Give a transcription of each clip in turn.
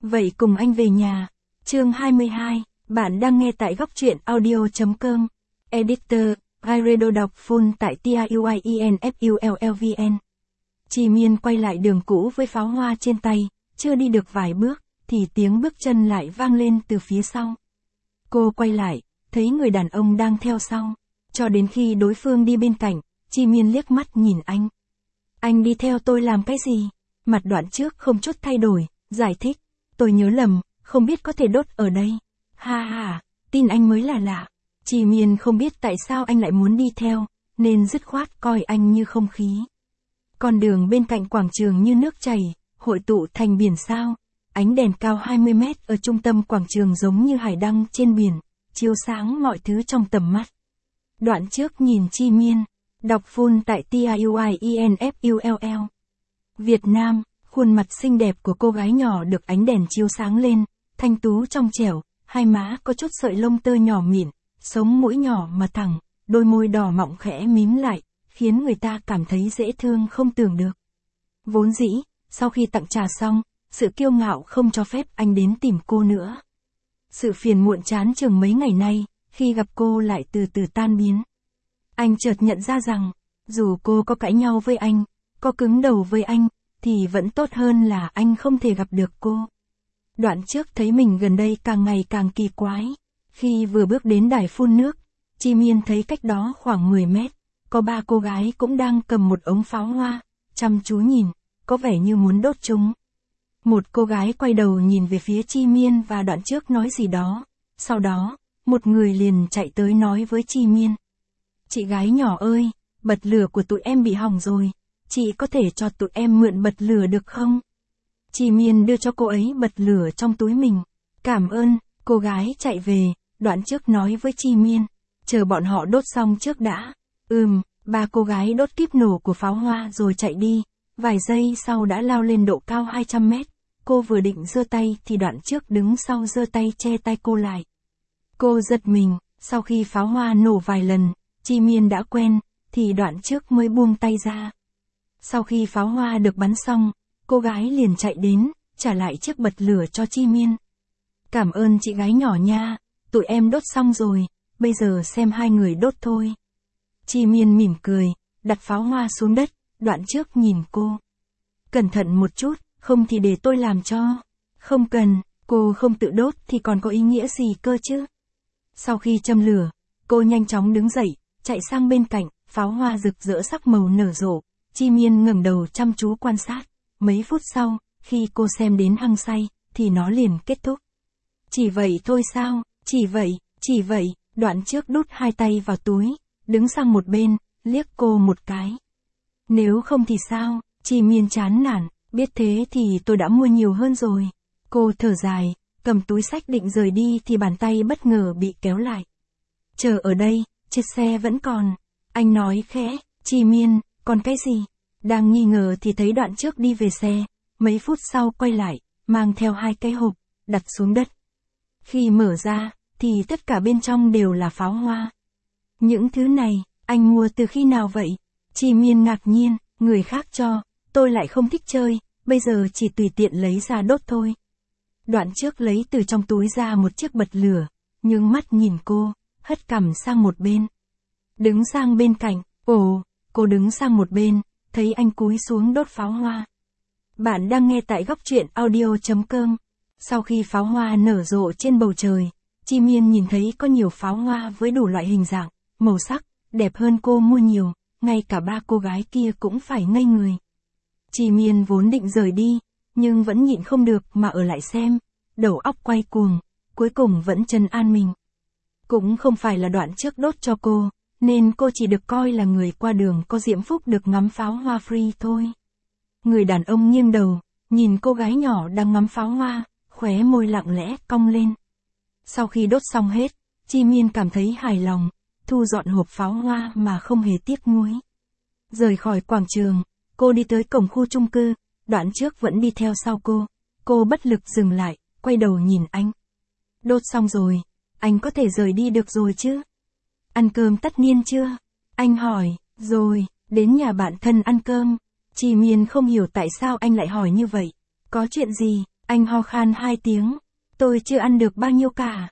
Vậy cùng anh về nhà. Chương 22, bạn đang nghe tại góc truyện audio.com. Editor, Guiredo đọc full tại TIUIENFULLVN. Chi Miên quay lại đường cũ với pháo hoa trên tay, chưa đi được vài bước, thì tiếng bước chân lại vang lên từ phía sau. Cô quay lại, thấy người đàn ông đang theo sau. Cho đến khi đối phương đi bên cạnh, Chi Miên liếc mắt nhìn anh. Anh đi theo tôi làm cái gì? Mặt Đoạn Trước không chút thay đổi, giải thích. Tôi nhớ lầm, không biết có thể đốt ở đây. Ha ha, tin anh mới là lạ. Chi Miên không biết tại sao anh lại muốn đi theo, nên dứt khoát coi anh như không khí. Con đường bên cạnh quảng trường như nước chảy, hội tụ thành biển sao. Ánh đèn cao 20 mét ở trung tâm quảng trường giống như hải đăng trên biển, chiếu sáng mọi thứ trong tầm mắt. Đoạn Trước nhìn Chi Miên, đọc full tại TIUIENFULL. Việt Nam, khuôn mặt xinh đẹp của cô gái nhỏ được ánh đèn chiếu sáng lên, thanh tú trong trẻo, hai má có chút sợi lông tơ nhỏ mịn, sống mũi nhỏ mà thẳng, đôi môi đỏ mọng khẽ mím lại, khiến người ta cảm thấy dễ thương không tưởng được. Vốn dĩ, sau khi tặng trà xong, sự kiêu ngạo không cho phép anh đến tìm cô nữa. Sự phiền muộn chán chường mấy ngày nay, khi gặp cô lại từ từ tan biến. Anh chợt nhận ra rằng, dù cô có cãi nhau với anh, có cứng đầu với anh, thì vẫn tốt hơn là anh không thể gặp được cô. Đoạn Trước thấy mình gần đây càng ngày càng kỳ quái. Khi vừa bước đến đài phun nước, Chi Miên thấy cách đó khoảng 10 mét, có 3 cô gái cũng đang cầm một ống pháo hoa, chăm chú nhìn, có vẻ như muốn đốt chúng. Một cô gái quay đầu nhìn về phía Chi Miên và Đoạn Trước nói gì đó. Sau đó, một người liền chạy tới nói với Chi Miên. Chị gái nhỏ ơi, bật lửa của tụi em bị hỏng rồi, chị có thể cho tụi em mượn bật lửa được không? Chi Miên đưa cho cô ấy bật lửa trong túi mình. Cảm ơn, cô gái chạy về, Đoạn Trước nói với Chi Miên. Chờ bọn họ đốt xong trước đã. 3 cô gái đốt kíp nổ của pháo hoa rồi chạy đi. Vài giây sau đã lao lên độ cao 200 mét. Cô vừa định giơ tay thì Đoạn Trước đứng sau giơ tay che tay cô lại. Cô giật mình, sau khi pháo hoa nổ vài lần, Chi Miên đã quen, thì Đoạn Trước mới buông tay ra. Sau khi pháo hoa được bắn xong, cô gái liền chạy đến, trả lại chiếc bật lửa cho Chi Miên. Cảm ơn chị gái nhỏ nha, tụi em đốt xong rồi, bây giờ xem hai người đốt thôi. Chi Miên mỉm cười, đặt pháo hoa xuống đất, Đoạn Trước nhìn cô. Cẩn thận một chút, không thì để tôi làm cho. Không cần, cô không tự đốt thì còn có ý nghĩa gì cơ chứ. Sau khi châm lửa, cô nhanh chóng đứng dậy, chạy sang bên cạnh, pháo hoa rực rỡ sắc màu nở rộ. Chi Miên ngẩng đầu chăm chú quan sát. Mấy phút sau, khi cô xem đến hăng say, thì nó liền kết thúc. Chỉ vậy thôi sao, chỉ vậy, Đoạn Trước đút hai tay vào túi, đứng sang một bên, liếc cô một cái. Nếu không thì sao, Chi Miên chán nản, biết thế thì tôi đã mua nhiều hơn rồi. Cô thở dài, cầm túi xách định rời đi thì bàn tay bất ngờ bị kéo lại. Chờ ở đây, chiếc xe vẫn còn. Anh nói khẽ, Chi Miên, còn cái gì? Đang nghi ngờ thì thấy Đoạn Trước đi về xe, mấy phút sau quay lại, mang theo 2 cái hộp, đặt xuống đất. Khi mở ra, thì tất cả bên trong đều là pháo hoa. Những thứ này, anh mua từ khi nào vậy? Chi Miên ngạc nhiên, người khác cho, tôi lại không thích chơi, bây giờ chỉ tùy tiện lấy ra đốt thôi. Đoạn Trước lấy từ trong túi ra một chiếc bật lửa, nhưng mắt nhìn cô, hất cằm sang một bên. Đứng sang bên cạnh, cô đứng sang một bên, thấy anh cúi xuống đốt pháo hoa. Bạn đang nghe tại góc truyện audio.com. Sau khi pháo hoa nở rộ trên bầu trời, Chi Miên nhìn thấy có nhiều pháo hoa với đủ loại hình dạng, màu sắc, đẹp hơn cô mua nhiều, ngay cả 3 cô gái kia cũng phải ngây người. Chi Miên vốn định rời đi, nhưng vẫn nhịn không được mà ở lại xem, đầu óc quay cuồng, cuối cùng vẫn trấn an mình. Cũng không phải là Đoạn Trước đốt cho cô, nên cô chỉ được coi là người qua đường có diễm phúc được ngắm pháo hoa free thôi. Người đàn ông nghiêng đầu, nhìn cô gái nhỏ đang ngắm pháo hoa, khóe môi lặng lẽ cong lên. Sau khi đốt xong hết, Chi Miên cảm thấy hài lòng, thu dọn hộp pháo hoa mà không hề tiếc nuối. Rời khỏi quảng trường, cô đi tới cổng khu chung cư, Đoạn Trước vẫn đi theo sau cô. Cô bất lực dừng lại, quay đầu nhìn anh. Đốt xong rồi, anh có thể rời đi được rồi chứ? Ăn cơm tất niên chưa? Anh hỏi, rồi, đến nhà bạn thân ăn cơm. Chi Miên không hiểu tại sao anh lại hỏi như vậy. Có chuyện gì? Anh ho khan 2 tiếng. Tôi chưa ăn được bao nhiêu cả.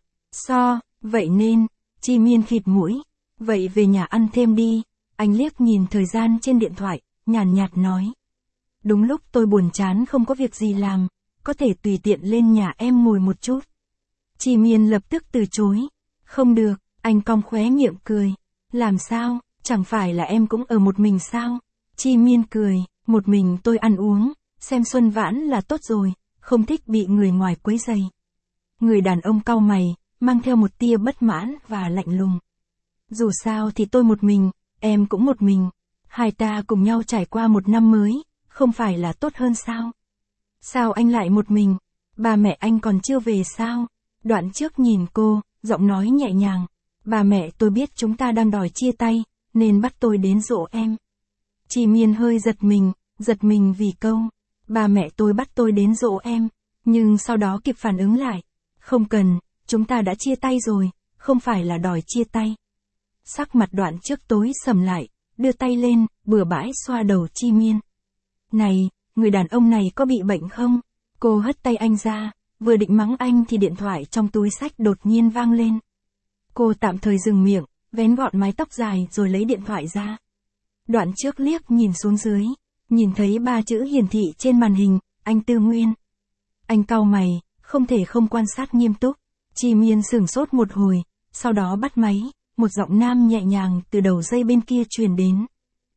Vậy nên, Chi Miên khịt mũi. Vậy về nhà ăn thêm đi. Anh liếc nhìn thời gian trên điện thoại, nhàn nhạt nói. Đúng lúc tôi buồn chán không có việc gì làm, có thể tùy tiện lên nhà em ngồi một chút. Chi Miên lập tức từ chối. Không được, anh cong khóe miệng cười. Làm sao, chẳng phải là em cũng ở một mình sao? Chi Miên cười, một mình tôi ăn uống, xem Xuân Vãn là tốt rồi, không thích bị người ngoài quấy rầy. Người đàn ông cau mày, mang theo một tia bất mãn và lạnh lùng. Dù sao thì tôi một mình, em cũng một mình. Hai ta cùng nhau trải qua một năm mới, không phải là tốt hơn sao? Sao anh lại một mình? Ba mẹ anh còn chưa về sao? Đoạn trước nhìn cô, giọng nói nhẹ nhàng. Ba mẹ tôi biết chúng ta đang đòi chia tay, nên bắt tôi đến dỗ em. Chi Miên hơi giật mình vì câu. Ba mẹ tôi bắt tôi đến dỗ em, nhưng sau đó kịp phản ứng lại. Không cần, chúng ta đã chia tay rồi, không phải là đòi chia tay. Sắc mặt Đoạn trước tối sầm lại, đưa tay lên, bừa bãi xoa đầu Chi Miên. Này, người đàn ông này có bị bệnh không? Cô hất tay anh ra, vừa định mắng anh thì điện thoại trong túi xách đột nhiên vang lên. Cô tạm thời dừng miệng, vén gọn mái tóc dài rồi lấy điện thoại ra. Đoạn trước liếc nhìn xuống dưới, nhìn thấy 3 chữ hiển thị trên màn hình, anh Tư Nguyên. Anh cau mày, không thể không quan sát nghiêm túc. Chi Miên sửng sốt một hồi, sau đó bắt máy, một giọng nam nhẹ nhàng từ đầu dây bên kia truyền đến.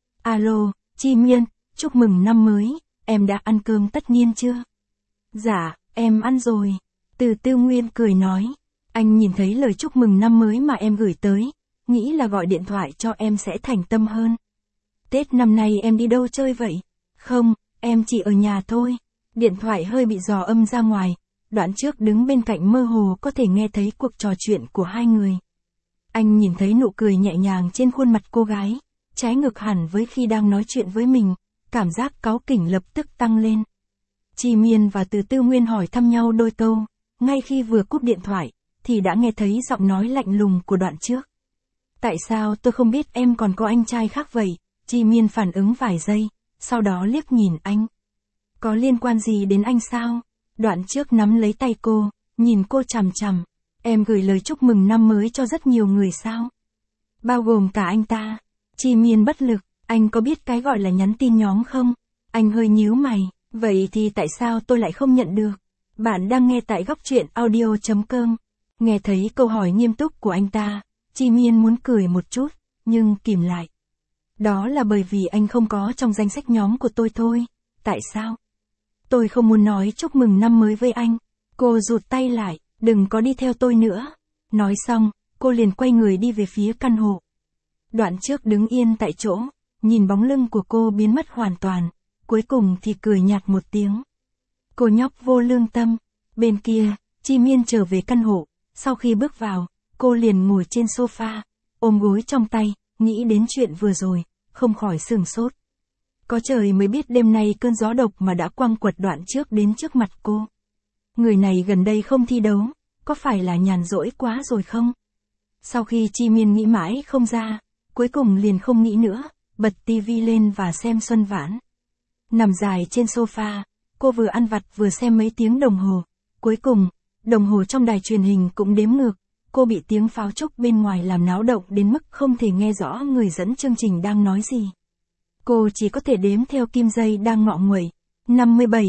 Alo, Chi Miên, chúc mừng năm mới, em đã ăn cơm tất niên chưa? Dạ, em ăn rồi. Từ Tư Nguyên cười nói. Anh nhìn thấy lời chúc mừng năm mới mà em gửi tới, nghĩ là gọi điện thoại cho em sẽ thành tâm hơn. Tết năm nay em đi đâu chơi vậy? Không, em chỉ ở nhà thôi. Điện thoại hơi bị dò âm ra ngoài, Đoạn trước đứng bên cạnh mơ hồ có thể nghe thấy cuộc trò chuyện của hai người. Anh nhìn thấy nụ cười nhẹ nhàng trên khuôn mặt cô gái, trái ngược hẳn với khi đang nói chuyện với mình, cảm giác cáu kỉnh lập tức tăng lên. Chi Miên và Từ Tư Nguyên hỏi thăm nhau đôi câu, ngay khi vừa cúp điện thoại, thì đã nghe thấy giọng nói lạnh lùng của Đoạn trước. Tại sao tôi không biết em còn có anh trai khác vậy? Chi Miên phản ứng vài giây, sau đó liếc nhìn anh. Có liên quan gì đến anh sao? Đoạn trước nắm lấy tay cô, nhìn cô chằm chằm. Em gửi lời chúc mừng năm mới cho rất nhiều người sao? Bao gồm cả anh ta. Chi Miên bất lực, anh có biết cái gọi là nhắn tin nhóm không? Anh hơi nhíu mày, vậy thì tại sao tôi lại không nhận được? Bạn đang nghe tại Góc Truyện Audio.com. Nghe thấy câu hỏi nghiêm túc của anh ta, Chi Miên muốn cười một chút, nhưng kìm lại. Đó là bởi vì anh không có trong danh sách nhóm của tôi thôi. Tại sao? Tôi không muốn nói chúc mừng năm mới với anh. Cô rụt tay lại, đừng có đi theo tôi nữa. Nói xong, cô liền quay người đi về phía căn hộ. Đoạn trước đứng yên tại chỗ, nhìn bóng lưng của cô biến mất hoàn toàn, cuối cùng thì cười nhạt một tiếng. Cô nhóc vô lương tâm. Bên kia, Chi Miên trở về căn hộ, sau khi bước vào, cô liền ngồi trên sofa, ôm gối trong tay, nghĩ đến chuyện vừa rồi, không khỏi sửng sốt. Có trời mới biết đêm nay cơn gió độc mà đã quăng quật Đoạn trước đến trước mặt cô. Người này gần đây không thi đấu, có phải là nhàn rỗi quá rồi không? Sau khi Chi Miên nghĩ mãi không ra, cuối cùng liền không nghĩ nữa, bật tivi lên và xem Xuân Vãn. Nằm dài trên sofa, cô vừa ăn vặt vừa xem mấy tiếng đồng hồ. Cuối cùng, đồng hồ trong đài truyền hình cũng đếm ngược. Cô bị tiếng pháo trúc bên ngoài làm náo động đến mức không thể nghe rõ người dẫn chương trình đang nói gì. Cô chỉ có thể đếm theo kim giây đang ngọ nguậy. 57,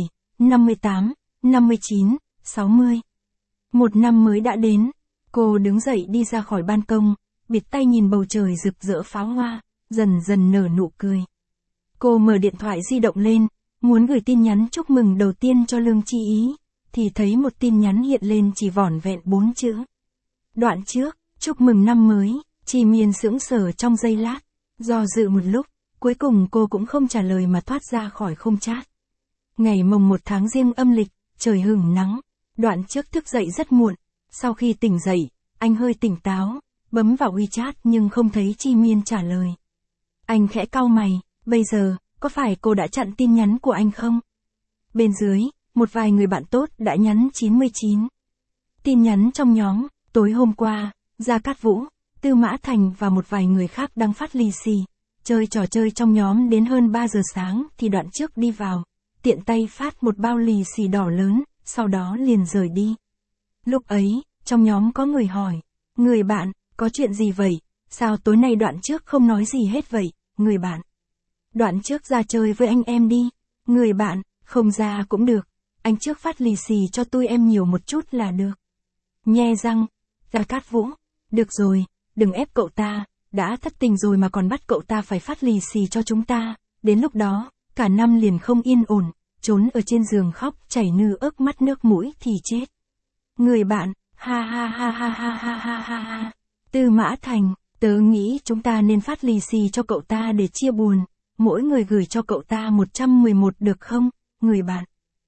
58, 59, 60. Một năm mới đã đến. Cô đứng dậy đi ra khỏi ban công, bịt tay nhìn bầu trời rực rỡ pháo hoa, dần dần nở nụ cười. Cô mở điện thoại di động lên, muốn gửi tin nhắn chúc mừng đầu tiên cho Lương Chi Ý, thì thấy một tin nhắn hiện lên chỉ vỏn vẹn 4 chữ. Đoạn trước, chúc mừng năm mới. Chi Miên sững sờ trong giây lát, do dự một lúc, cuối cùng cô cũng không trả lời mà thoát ra khỏi không chat. Ngày mồng 1 tháng Giêng âm lịch, trời hửng nắng. Đoạn trước thức dậy rất muộn, sau khi tỉnh dậy, anh hơi tỉnh táo, bấm vào WeChat nhưng không thấy Chi Miên trả lời. Anh khẽ cau mày, bây giờ, có phải cô đã chặn tin nhắn của anh không? Bên dưới, một vài người bạn tốt đã nhắn 99. Tin nhắn trong nhóm, tối hôm qua, Gia Cát Vũ, Tư Mã Thành và một vài người khác đang phát lì xì, chơi trò chơi trong nhóm đến hơn 3 giờ sáng thì Đoạn trước đi vào, tiện tay phát một bao lì xì đỏ lớn, sau đó liền rời đi. Lúc ấy, trong nhóm có người hỏi, người bạn, có chuyện gì vậy, sao tối nay Đoạn trước không nói gì hết vậy, người bạn. Đoạn trước ra chơi với anh em đi, người bạn, không ra cũng được, anh trước phát lì xì cho tôi em nhiều một chút là được. Nhe răng, Gia Cát Vũ, được rồi, đừng ép cậu ta, đã thất tình rồi mà còn bắt cậu ta phải phát lì xì cho chúng ta, đến lúc đó, cả năm liền không yên ổn, trốn ở trên giường khóc chảy nư ức mắt nước mũi thì chết. Người bạn, ha ha ha ha ha ha ha ha ha. Tư Mã Thành, tớ nghĩ chúng ta nên phát lì xì cho cậu ta để chia buồn, mỗi người gửi cho cậu ta 111 được không, người bạn.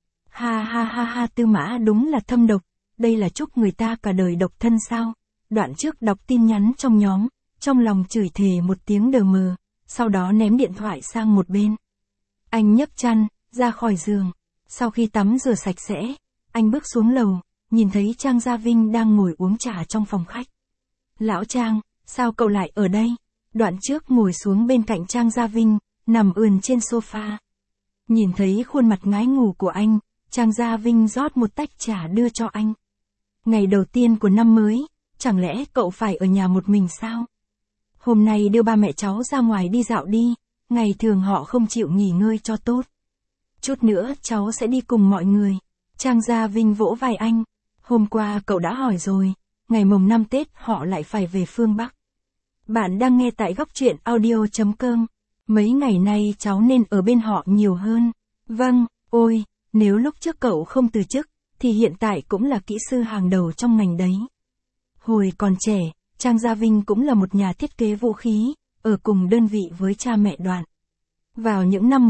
Ha ha ha ha, Tư Mã đúng là thâm độc, đây là chúc người ta cả đời độc thân sao. Đoạn trước đọc tin nhắn trong nhóm, trong lòng chửi thề một tiếng đờ mờ, sau đó ném điện thoại sang một bên. Anh nhấc chăn, ra khỏi giường, sau khi tắm rửa sạch sẽ, anh bước xuống lầu, nhìn thấy Trang Gia Vinh đang ngồi uống trà trong phòng khách. Lão Trang, sao cậu lại ở đây? Đoạn trước ngồi xuống bên cạnh Trang Gia Vinh, nằm ườn trên sofa. Nhìn thấy khuôn mặt ngái ngủ của anh, Trang Gia Vinh rót một tách trà đưa cho anh. Ngày đầu tiên của năm mới, chẳng lẽ cậu phải ở nhà một mình sao? Hôm nay đưa ba mẹ cháu ra ngoài đi dạo đi, ngày thường họ không chịu nghỉ ngơi cho tốt. Chút nữa cháu sẽ đi cùng mọi người. Trang Gia Vinh vỗ vai anh. Hôm qua cậu đã hỏi rồi, ngày mồng 5 Tết họ lại phải về phương Bắc. Bạn đang nghe tại Góc Truyện Audio.com. Mấy ngày nay cháu nên ở bên họ nhiều hơn. Vâng, ôi, nếu lúc trước cậu không từ chức, thì hiện tại cũng là kỹ sư hàng đầu trong ngành đấy. Hồi còn trẻ, Trang Gia Vinh cũng là một nhà thiết kế vũ khí, ở cùng đơn vị với cha mẹ Đoạn. Vào những năm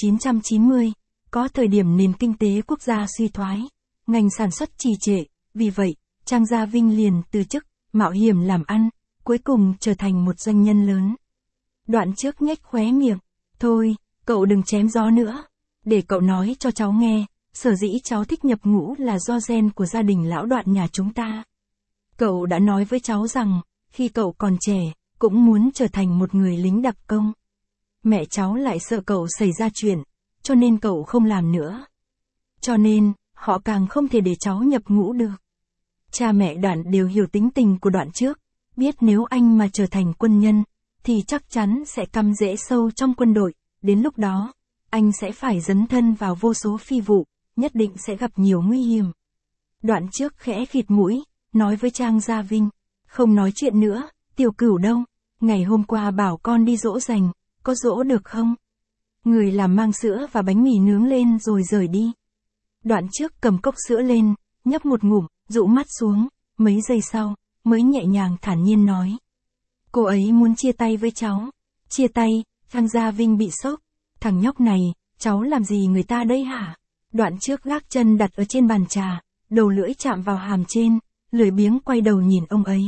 1990, có thời điểm nền kinh tế quốc gia suy thoái, ngành sản xuất trì trệ, vì vậy, Trang Gia Vinh liền từ chức, mạo hiểm làm ăn, cuối cùng trở thành một doanh nhân lớn. Đoạn trước nhếch khóe miệng, thôi, cậu đừng chém gió nữa, để cậu nói cho cháu nghe, sở dĩ cháu thích nhập ngũ là do gen của gia đình lão Đoạn nhà chúng ta. Cậu đã nói với cháu rằng, khi cậu còn trẻ, cũng muốn trở thành một người lính đặc công. Mẹ cháu lại sợ cậu xảy ra chuyện, cho nên cậu không làm nữa. Cho nên, họ càng không thể để cháu nhập ngũ được. Cha mẹ Đoạn đều hiểu tính tình của Đoạn trước, biết nếu anh mà trở thành quân nhân, thì chắc chắn sẽ cắm rễ sâu trong quân đội, đến lúc đó, anh sẽ phải dấn thân vào vô số phi vụ, nhất định sẽ gặp nhiều nguy hiểm. Đoạn trước khẽ khịt mũi, nói với Trang Gia Vinh, không nói chuyện nữa, Tiểu Cửu đâu, ngày hôm qua bảo con đi dỗ dành, có dỗ được không? Người làm mang sữa và bánh mì nướng lên rồi rời đi. Đoạn trước cầm cốc sữa lên, nhấp một ngụm, dụ mắt xuống, mấy giây sau, mới nhẹ nhàng thản nhiên nói. Cô ấy muốn chia tay với cháu. Chia tay, Trang Gia Vinh bị sốc. Thằng nhóc này, cháu làm gì người ta đây hả? Đoạn trước gác chân đặt ở trên bàn trà, đầu lưỡi chạm vào hàm trên, lười biếng quay đầu nhìn ông ấy.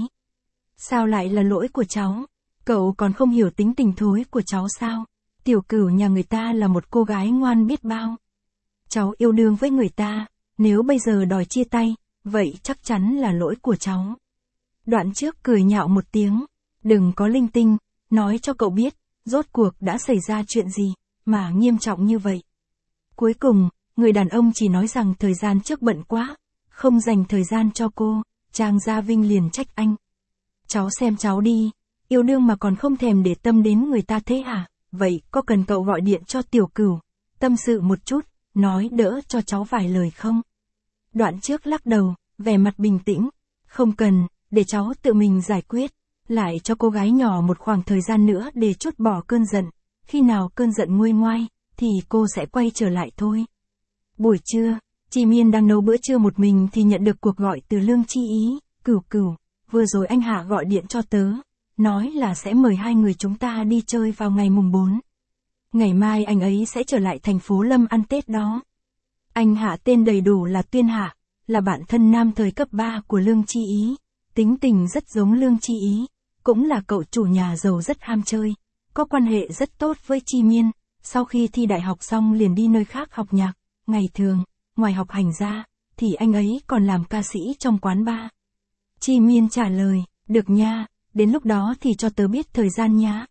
Sao lại là lỗi của cháu? Cậu còn không hiểu tính tình thối của cháu sao? Tiểu Cửu nhà người ta là một cô gái ngoan biết bao. Cháu yêu đương với người ta, nếu bây giờ đòi chia tay, vậy chắc chắn là lỗi của cháu. Đoạn trước cười nhạo một tiếng, đừng có linh tinh, nói cho cậu biết, rốt cuộc đã xảy ra chuyện gì, mà nghiêm trọng như vậy. Cuối cùng, người đàn ông chỉ nói rằng thời gian trước bận quá, không dành thời gian cho cô, Trang Gia Vinh liền trách anh. Cháu xem cháu đi, yêu đương mà còn không thèm để tâm đến người ta thế hả? Vậy có cần cậu gọi điện cho Tiểu Cửu, tâm sự một chút, nói đỡ cho cháu vài lời không? Đoạn trước lắc đầu, vẻ mặt bình tĩnh, không cần, để cháu tự mình giải quyết, lại cho cô gái nhỏ một khoảng thời gian nữa để trút bỏ cơn giận, khi nào cơn giận nguôi ngoai, thì cô sẽ quay trở lại thôi. Buổi trưa, Chi Miên đang nấu bữa trưa một mình thì nhận được cuộc gọi từ Lương Chi Ý, Cửu Cửu, vừa rồi anh Hạ gọi điện cho tớ, nói là sẽ mời hai người chúng ta đi chơi vào ngày mùng 4. Ngày mai anh ấy sẽ trở lại thành phố Lâm ăn Tết đó. Anh Hạ tên đầy đủ là Tuyên Hạ, là bạn thân nam thời cấp 3 của Lương Chi Ý, tính tình rất giống Lương Chi Ý, cũng là cậu chủ nhà giàu rất ham chơi, có quan hệ rất tốt với Chi Miên, sau khi thi đại học xong liền đi nơi khác học nhạc, ngày thường, ngoài học hành ra, thì anh ấy còn làm ca sĩ trong quán bar. Chi Miên trả lời, được nha, đến lúc đó thì cho tớ biết thời gian nhá.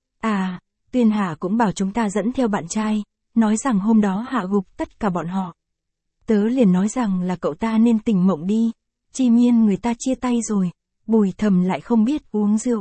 À, Tuyên Hạ cũng bảo chúng ta dẫn theo bạn trai, nói rằng hôm đó hạ gục tất cả bọn họ. Tớ liền nói rằng là cậu ta nên tỉnh mộng đi. Chi Miên người ta chia tay rồi. Bùi Thầm lại không biết uống rượu.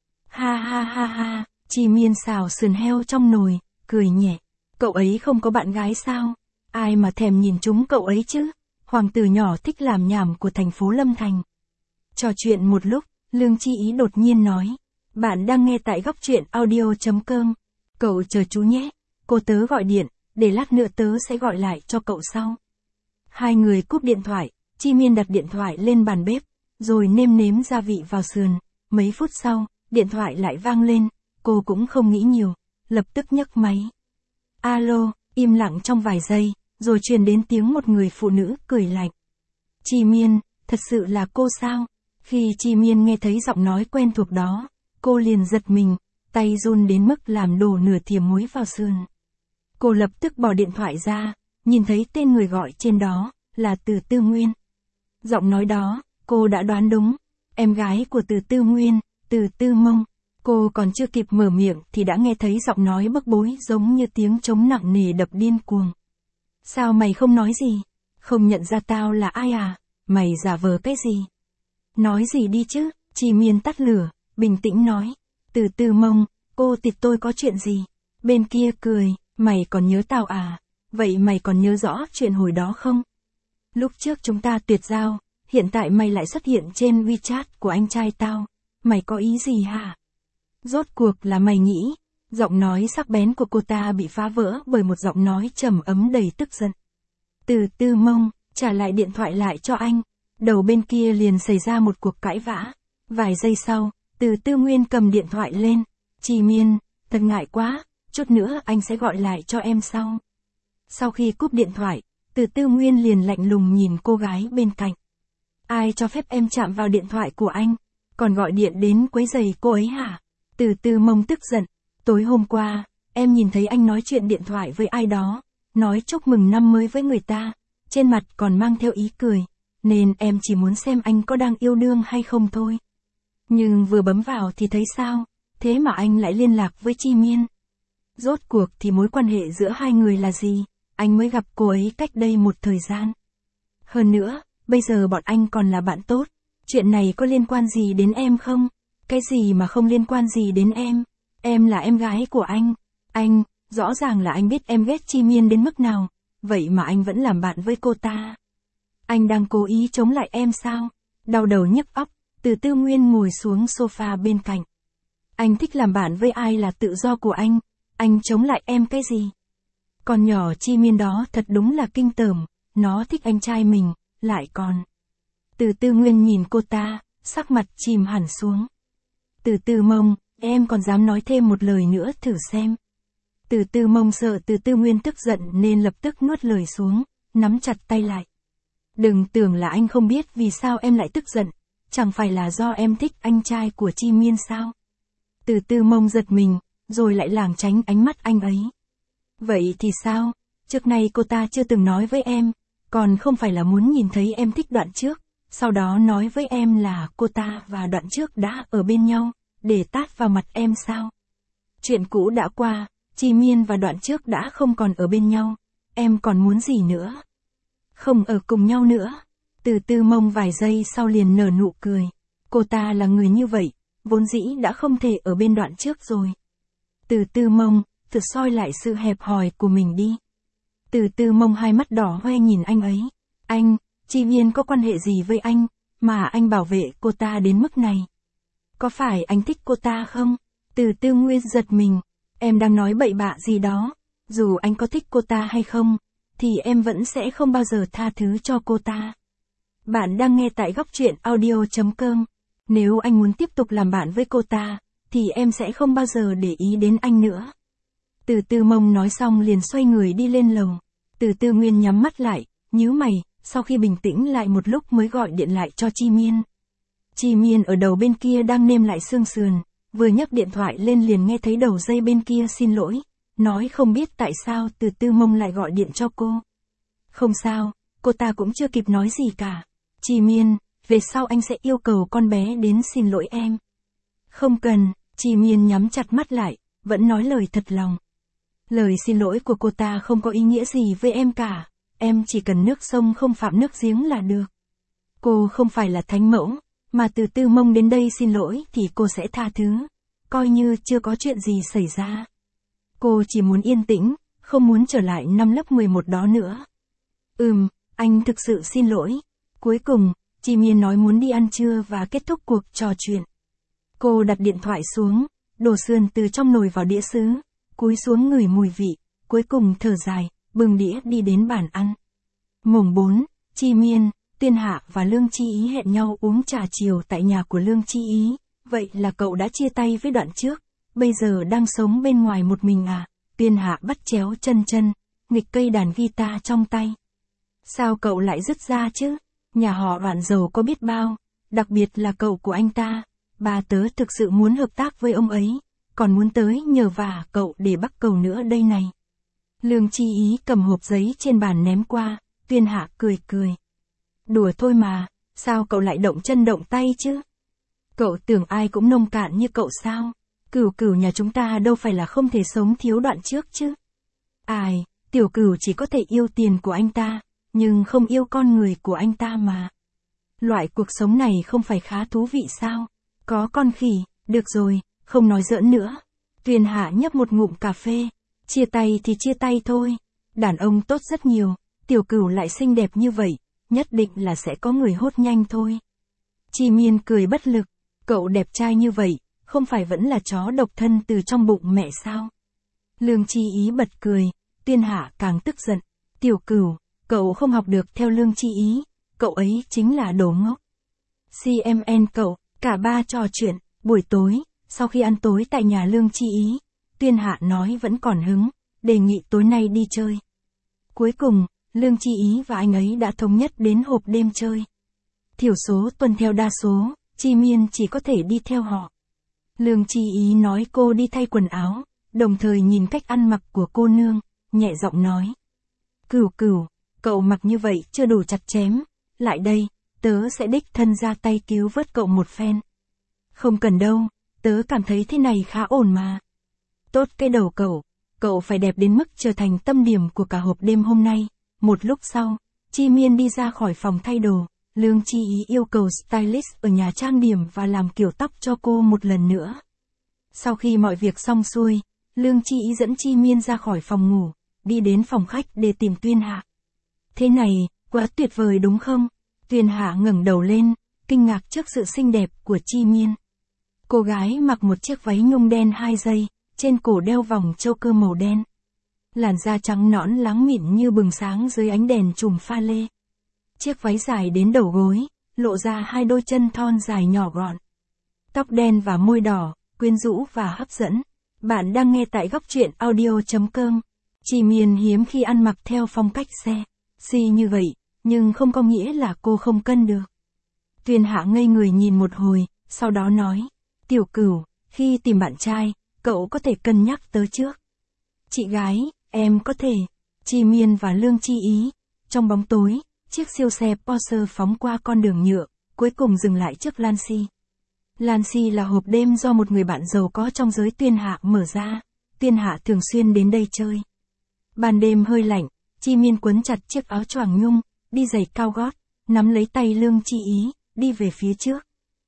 Ha ha ha ha, Chi Miên xào sườn heo trong nồi, cười nhẹ. Cậu ấy không có bạn gái sao? Ai mà thèm nhìn chúng cậu ấy chứ? Hoàng tử nhỏ thích làm nhảm của thành phố Lâm Thành. Trò chuyện một lúc, Lương Chi Ý đột nhiên nói. Bạn đang nghe tại góc truyện audio.com. Cậu chờ chú nhé. Cô tớ gọi điện, để lát nữa tớ sẽ gọi lại cho cậu sau. Hai người cúp điện thoại, Chi Miên đặt điện thoại lên bàn bếp, rồi nêm nếm gia vị vào sườn. Mấy phút sau, điện thoại lại vang lên, cô cũng không nghĩ nhiều, lập tức nhấc máy. Alo, im lặng trong vài giây, rồi truyền đến tiếng một người phụ nữ cười lạnh. Chi Miên, thật sự là cô sao? Khi Chi Miên nghe thấy giọng nói quen thuộc đó, cô liền giật mình, tay run đến mức làm đổ nửa thìa muối vào sườn. Cô lập tức bỏ điện thoại ra, nhìn thấy tên người gọi trên đó, là Từ Tư Nguyên. Giọng nói đó, cô đã đoán đúng, em gái của Từ Tư Nguyên, Từ Tư Mông. Cô còn chưa kịp mở miệng thì đã nghe thấy giọng nói bức bối giống như tiếng trống nặng nề đập điên cuồng. Sao mày không nói gì? Không nhận ra tao là ai à? Mày giả vờ cái gì? Nói gì đi chứ? Chi Miên tắt lửa, bình tĩnh nói. Từ Tư Mông, cô tịt tôi có chuyện gì? Bên kia cười, mày còn nhớ tao à? Vậy mày còn nhớ rõ chuyện hồi đó không? Lúc trước chúng ta tuyệt giao, hiện tại mày lại xuất hiện trên WeChat của anh trai tao. Mày có ý gì hả? Rốt cuộc là mày nghĩ. Giọng nói sắc bén của cô ta bị phá vỡ bởi một giọng nói trầm ấm đầy tức giận. Từ Tư Mông, trả lại điện thoại lại cho anh. Đầu bên kia liền xảy ra một cuộc cãi vã. Vài giây sau, Từ Tư Nguyên cầm điện thoại lên. Chi Miên, thật ngại quá, chút nữa anh sẽ gọi lại cho em sau. Sau khi cúp điện thoại, Từ Tư Nguyên liền lạnh lùng nhìn cô gái bên cạnh. Ai cho phép em chạm vào điện thoại của anh, còn gọi điện đến quấy rầy cô ấy hả? Từ Tư Mông tức giận. Tối hôm qua, em nhìn thấy anh nói chuyện điện thoại với ai đó, nói chúc mừng năm mới với người ta, trên mặt còn mang theo ý cười, nên em chỉ muốn xem anh có đang yêu đương hay không thôi. Nhưng vừa bấm vào thì thấy sao, thế mà anh lại liên lạc với Chi Miên. Rốt cuộc thì mối quan hệ giữa hai người là gì? Anh mới gặp cô ấy cách đây một thời gian. Hơn nữa, bây giờ bọn anh còn là bạn tốt, chuyện này có liên quan gì đến em không? Cái gì mà không liên quan gì đến em? Em là em gái của anh, rõ ràng là anh biết em ghét Chi Miên đến mức nào, vậy mà anh vẫn làm bạn với cô ta. Anh đang cố ý chống lại em sao? Đau đầu nhức óc, Từ Tư Nguyên ngồi xuống sofa bên cạnh. Anh thích làm bạn với ai là tự do của anh chống lại em cái gì? Con nhỏ Chi Miên đó thật đúng là kinh tởm, nó thích anh trai mình, lại còn. Từ Tư Nguyên nhìn cô ta, sắc mặt chìm hẳn xuống. Từ Tư Mông, em còn dám nói thêm một lời nữa thử xem. Từ Tư Mông sợ Từ Tư Nguyên tức giận nên lập tức nuốt lời xuống, nắm chặt tay lại. Đừng tưởng là anh không biết vì sao em lại tức giận, chẳng phải là do em thích anh trai của Chi Miên sao? Từ Tư Mông giật mình, rồi lại lảng tránh ánh mắt anh ấy. Vậy thì sao? Trước nay cô ta chưa từng nói với em, còn không phải là muốn nhìn thấy em thích Đoạn Trước, sau đó nói với em là cô ta và Đoạn Trước đã ở bên nhau, để tát vào mặt em sao? Chuyện cũ đã qua, Chi Miên và Đoạn Trước đã không còn ở bên nhau, em còn muốn gì nữa? Không ở cùng nhau nữa. Từ Tư Mông vài giây sau liền nở nụ cười. Cô ta là người như vậy, vốn dĩ đã không thể ở bên Đoạn Trước rồi. Từ Tư Mông, thử soi lại sự hẹp hòi của mình đi. Từ Tư Mông hai mắt đỏ hoe nhìn anh ấy. Anh, Chi Miên có quan hệ gì với anh, mà anh bảo vệ cô ta đến mức này? Có phải anh thích cô ta không? Từ Tư Nguyên giật mình. Em đang nói bậy bạ gì đó. Dù anh có thích cô ta hay không, thì em vẫn sẽ không bao giờ tha thứ cho cô ta. Bạn đang nghe tại góc truyện audio.com. Nếu anh muốn tiếp tục làm bạn với cô ta, thì em sẽ không bao giờ để ý đến anh nữa. Từ Tư Mông nói xong liền xoay người đi lên lầu. Từ Tư Nguyên nhắm mắt lại, nhíu mày, sau khi bình tĩnh lại một lúc mới gọi điện lại cho Chi Miên. Chi Miên ở đầu bên kia đang nêm lại xương sườn, vừa nhấc điện thoại lên liền nghe thấy đầu dây bên kia xin lỗi, nói không biết tại sao Từ Tư Mông lại gọi điện cho cô. Không sao, cô ta cũng chưa kịp nói gì cả. Chi Miên, về sau anh sẽ yêu cầu con bé đến xin lỗi em. Không cần, Chi Miên nhắm chặt mắt lại, vẫn nói lời thật lòng. Lời xin lỗi của cô ta không có ý nghĩa gì với em cả, em chỉ cần nước sông không phạm nước giếng là được. Cô không phải là thánh mẫu, mà từ Tư Mông đến đây xin lỗi thì cô sẽ tha thứ, coi như chưa có chuyện gì xảy ra. Cô chỉ muốn yên tĩnh, không muốn trở lại năm lớp 11 đó nữa. Anh thực sự xin lỗi. Cuối cùng, Chi Miên nói muốn đi ăn trưa và kết thúc cuộc trò chuyện. Cô đặt điện thoại xuống, đổ sườn từ trong nồi vào đĩa sứ, cúi xuống ngửi mùi vị, cuối cùng thở dài, bưng đĩa đi đến bàn ăn. Mùng 4, Chi Miên, Tuyên Hạ và Lương Chi Ý hẹn nhau uống trà chiều tại nhà của Lương Chi Ý. Vậy là cậu đã chia tay với đoạn trước, bây giờ đang sống bên ngoài một mình à? Tuyên Hạ bắt chéo chân, nghịch cây đàn guitar trong tay. Sao cậu lại dứt ra chứ? Nhà họ Đoạn giàu có biết bao, đặc biệt là cậu của anh ta. Bà tớ thực sự muốn hợp tác với ông ấy, còn muốn tới nhờ vả cậu để bắt cầu nữa đây này. Lương Chi Ý cầm hộp giấy trên bàn ném qua, Tuyên Hạ cười. Đùa thôi mà, sao cậu lại động chân động tay chứ? Cậu tưởng ai cũng nông cạn như cậu sao? Cửu nhà chúng ta đâu phải là không thể sống thiếu Đoạn trước chứ? Ai, Tiểu Cửu chỉ có thể yêu tiền của anh ta, nhưng không yêu con người của anh ta mà. Loại cuộc sống này không phải khá thú vị sao? Có con khỉ, được rồi, không nói giỡn nữa. Tuyên Hạ nhấp một ngụm cà phê, chia tay thì chia tay thôi. Đàn ông tốt rất nhiều, Tiểu Cửu lại xinh đẹp như vậy, nhất định là sẽ có người hốt nhanh thôi. Chi Miên cười bất lực, cậu đẹp trai như vậy, không phải vẫn là chó độc thân từ trong bụng mẹ sao? Lương Chi Ý bật cười, Tuyên Hạ càng tức giận. Tiểu Cửu, cậu không học được theo Lương Chi Ý, cậu ấy chính là đồ ngốc. CMN cậu, cả ba trò chuyện, buổi tối, sau khi ăn tối tại nhà Lương Chi Ý, Tuyên Hạ nói vẫn còn hứng, đề nghị tối nay đi chơi. Cuối cùng, Lương Chi Ý và anh ấy đã thống nhất đến hộp đêm chơi. Thiểu số tuân theo đa số, Chi Miên chỉ có thể đi theo họ. Lương Chi Ý nói cô đi thay quần áo, đồng thời nhìn cách ăn mặc của cô nương, nhẹ giọng nói. Cửu, cậu mặc như vậy chưa đủ chặt chém, lại đây, tớ sẽ đích thân ra tay cứu vớt cậu một phen. Không cần đâu, tớ cảm thấy thế này khá ổn mà. Tốt cái đầu cậu phải đẹp đến mức trở thành tâm điểm của cả hộp đêm hôm nay. Một lúc sau, Chi Miên đi ra khỏi phòng thay đồ, Lương Chi Ý yêu cầu stylist ở nhà trang điểm và làm kiểu tóc cho cô một lần nữa. Sau khi mọi việc xong xuôi, Lương Chi Ý dẫn Chi Miên ra khỏi phòng ngủ, đi đến phòng khách để tìm Tuyên Hạ. Thế này, quá tuyệt vời đúng không? Tuyên Hạ ngẩng đầu lên, kinh ngạc trước sự xinh đẹp của Chi Miên. Cô gái mặc một chiếc váy nhung đen 2 dây, trên cổ đeo vòng châu cơ màu đen. Làn da trắng nõn láng mịn như bừng sáng dưới ánh đèn chùm pha lê. Chiếc váy dài đến đầu gối, lộ ra 2 đôi chân thon dài nhỏ gọn. Tóc đen và môi đỏ, quyến rũ và hấp dẫn. Bạn đang nghe tại Góc Truyện Audio.com. Chi Miên hiếm khi ăn mặc theo phong cách sexy như vậy, nhưng không có nghĩa là cô không cân được. Tuyên Hạ ngây người nhìn một hồi, sau đó nói. Tiểu Cửu, khi tìm bạn trai, cậu có thể cân nhắc tớ trước. Chị gái, em có thể. Chi Miên và Lương Chi Ý. Trong bóng tối, chiếc siêu xe Porsche phóng qua con đường nhựa, cuối cùng dừng lại trước Lancy. Lancy là hộp đêm do một người bạn giàu có trong giới Tuyên Hạ mở ra. Tuyên Hạ thường xuyên đến đây chơi. Ban đêm hơi lạnh, Chi Miên quấn chặt chiếc áo choàng nhung, đi giày cao gót, nắm lấy tay Lương Chi Ý, đi về phía trước.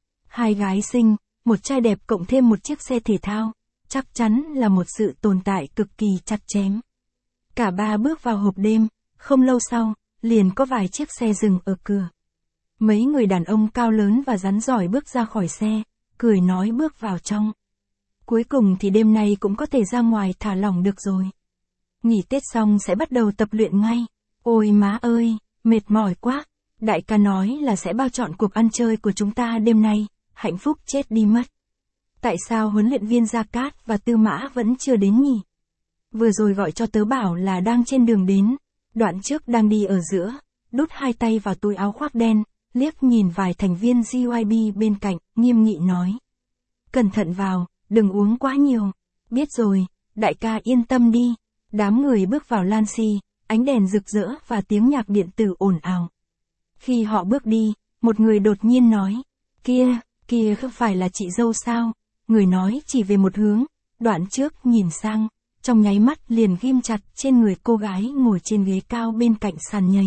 2 gái xinh, một trai đẹp cộng thêm một chiếc xe thể thao, chắc chắn là một sự tồn tại cực kỳ chặt chém. Cả ba bước vào hộp đêm, không lâu sau, liền có vài chiếc xe dừng ở cửa. Mấy người đàn ông cao lớn và rắn giỏi bước ra khỏi xe, cười nói bước vào trong. Cuối cùng thì đêm nay cũng có thể ra ngoài thả lỏng được rồi. Nghỉ Tết xong sẽ bắt đầu tập luyện ngay. Ôi má ơi, mệt mỏi quá. Đại ca nói là sẽ bao trọn cuộc ăn chơi của chúng ta đêm nay, hạnh phúc chết đi mất. Tại sao huấn luyện viên Gia Cát và Tư Mã vẫn chưa đến nhỉ? Vừa rồi gọi cho tớ bảo là đang trên đường đến. Đoạn trước đang đi ở giữa, đút 2 tay vào túi áo khoác đen, liếc nhìn vài thành viên GYB bên cạnh, nghiêm nghị nói. Cẩn thận vào, đừng uống quá nhiều. Biết rồi, đại ca yên tâm đi. Đám người bước vào Lancy, ánh đèn rực rỡ và tiếng nhạc điện tử ồn ào. Khi họ bước đi, một người đột nhiên nói. Kia không phải là chị dâu sao? Người nói chỉ về một hướng, đoạn trước nhìn sang, trong nháy mắt liền ghim chặt trên người cô gái ngồi trên ghế cao bên cạnh sàn nhảy.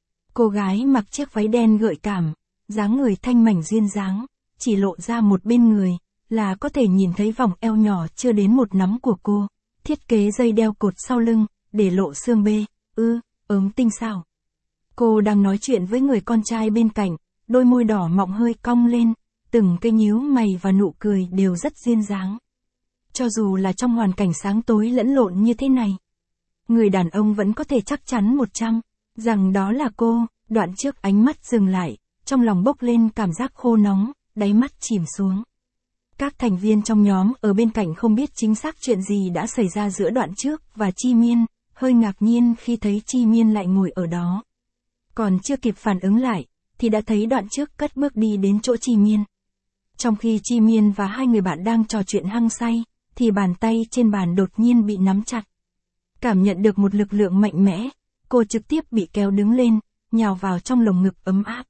Cô gái mặc chiếc váy đen gợi cảm, dáng người thanh mảnh duyên dáng, chỉ lộ ra một bên người, là có thể nhìn thấy vòng eo nhỏ chưa đến một nắm của cô, thiết kế dây đeo cột sau lưng, để lộ xương bê, ốm tinh xảo. Cô đang nói chuyện với người con trai bên cạnh, đôi môi đỏ mọng hơi cong lên, từng cái nhíu mày và nụ cười đều rất duyên dáng. Cho dù là trong hoàn cảnh sáng tối lẫn lộn như thế này, người đàn ông vẫn có thể chắc chắn 100, rằng đó là cô. Đoạn trước ánh mắt dừng lại, trong lòng bốc lên cảm giác khô nóng, đáy mắt chìm xuống. Các thành viên trong nhóm ở bên cạnh không biết chính xác chuyện gì đã xảy ra giữa Đoạn Trước và Chi Miên, hơi ngạc nhiên khi thấy Chi Miên lại ngồi ở đó. Còn chưa kịp phản ứng lại, thì đã thấy Đoạn Trước cất bước đi đến chỗ Chi Miên. Trong khi Chi Miên và hai người bạn đang trò chuyện hăng say, thì bàn tay trên bàn đột nhiên bị nắm chặt. Cảm nhận được một lực lượng mạnh mẽ, cô trực tiếp bị kéo đứng lên, nhào vào trong lồng ngực ấm áp.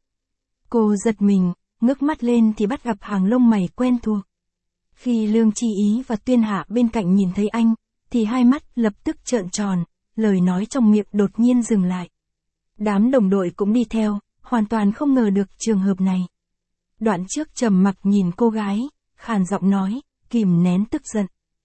Cô giật mình, ngước mắt lên thì bắt gặp hàng lông mày quen thuộc. Khi Lương Chi Ý và Tuyên Hạ bên cạnh nhìn thấy anh, thì hai mắt lập tức trợn tròn, lời nói trong miệng đột nhiên dừng lại. Đám đồng đội cũng đi theo, hoàn toàn không ngờ được trường hợp này. Đoạn Trước trầm mặc nhìn cô gái, khàn giọng nói, kìm nén tức giận.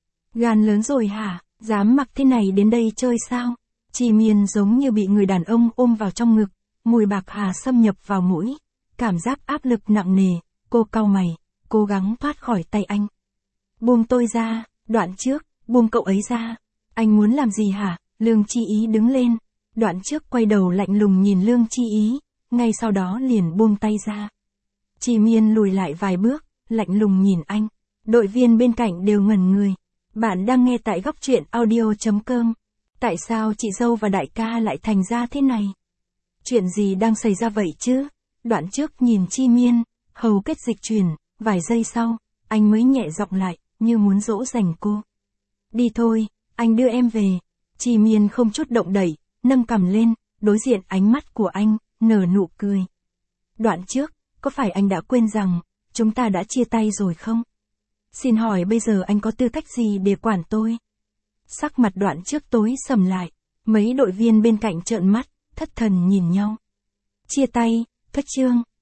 Gan lớn rồi hả, dám mặc thế này đến đây chơi sao? Chi Miên giống như bị người đàn ông ôm vào trong ngực, mùi bạc hà xâm nhập vào mũi, cảm giác áp lực nặng nề, cô cau mày, cố gắng thoát khỏi tay anh. Buông tôi ra, Đoạn Trước, buông cậu ấy ra. Anh muốn làm gì hả? Lương Chi Ý đứng lên. Đoạn Trước quay đầu lạnh lùng nhìn Lương Chi Ý, ngay sau đó liền buông tay ra. Chi Miên lùi lại vài bước, lạnh lùng nhìn anh. Đội viên bên cạnh đều ngẩn người. Bạn đang nghe tại Góc Truyện Audio.com. Tại sao chị dâu và đại ca lại thành ra thế này? Chuyện gì đang xảy ra vậy chứ? Đoạn Trước nhìn Chi Miên, hầu kết dịch chuyển, vài giây sau, anh mới nhẹ giọng lại, như muốn dỗ dành cô. Đi thôi, anh đưa em về. Chi Miên không chút động đậy, nâng cằm lên, đối diện ánh mắt của anh, nở nụ cười. Đoạn Trước, có phải anh đã quên rằng, chúng ta đã chia tay rồi không? Xin hỏi bây giờ anh có tư cách gì để quản tôi? Sắc mặt Đoạn Trước tối sầm lại, mấy đội viên bên cạnh trợn mắt, thất thần nhìn nhau. Chia tay, thất chương.